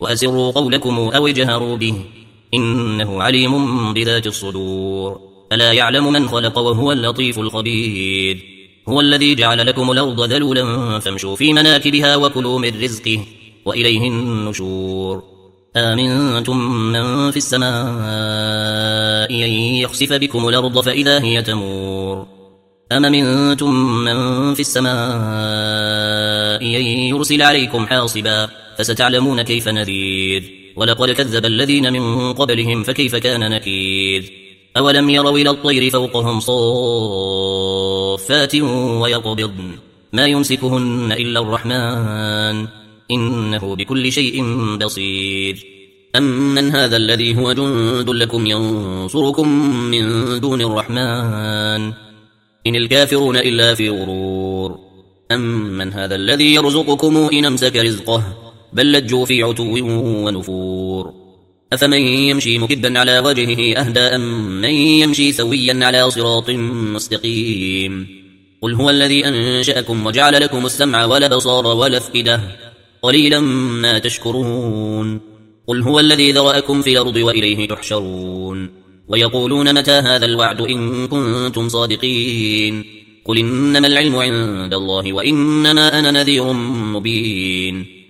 وأسروا قولكم أو اجهروا به إنه عليم بذات الصدور ألا يعلم من خلق وهو اللطيف الخبير هو الذي جعل لكم الأرض ذلولا فامشوا في مناكبها وكلوا من رزقه وإليه النشور آمنتم من في السماء أن يخسف بكم الأرض فإذا هي تمور أم منتم من في السماء أن يرسل عليكم حاصبا فستعلمون كيف نذير ولقد كذب الذين من قبلهم فكيف كان نكير أولم يروا إلى الطير فوقهم صافات ويقبضن ما يمسكهن إلا الرحمن إنه بكل شيء بصير أمن هذا الذي هو جند لكم ينصركم من دون الرحمن إن الكافرون إلا في غرور أمن هذا الذي يرزقكم إن أمسك رزقه بل لجوا في عتو ونفور أفمن يمشي مكبا على وجهه أهدى أم من يمشي سويا على صراط مستقيم قل هو الذي أنشأكم وجعل لكم السمع والأبصار والأفئدة قليلا ما تشكرون قل هو الذي ذرأكم في الأرض وإليه تحشرون ويقولون متى هذا الوعد إن كنتم صادقين قل إنما العلم عند الله وإنما أنا نذير مبين